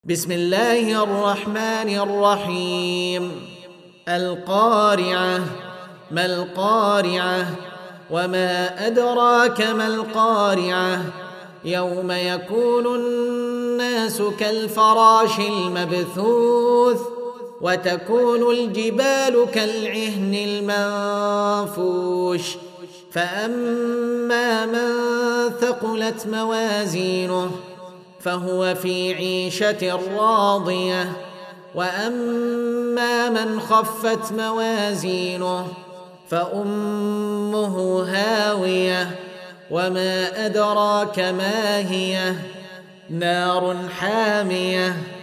بسم الله الرحمن الرحيم. القارعة. ما القارعة؟ وما أدراك ما القارعة؟ يوم يكون الناس كالفراش المبثوث وتكون الجبال كالعهن المنفوش فأما من ثقلت موازينه فهو في عيشة راضية وأما من خفت موازينه فأمه هاوية وما أدراك ما هي نار حامية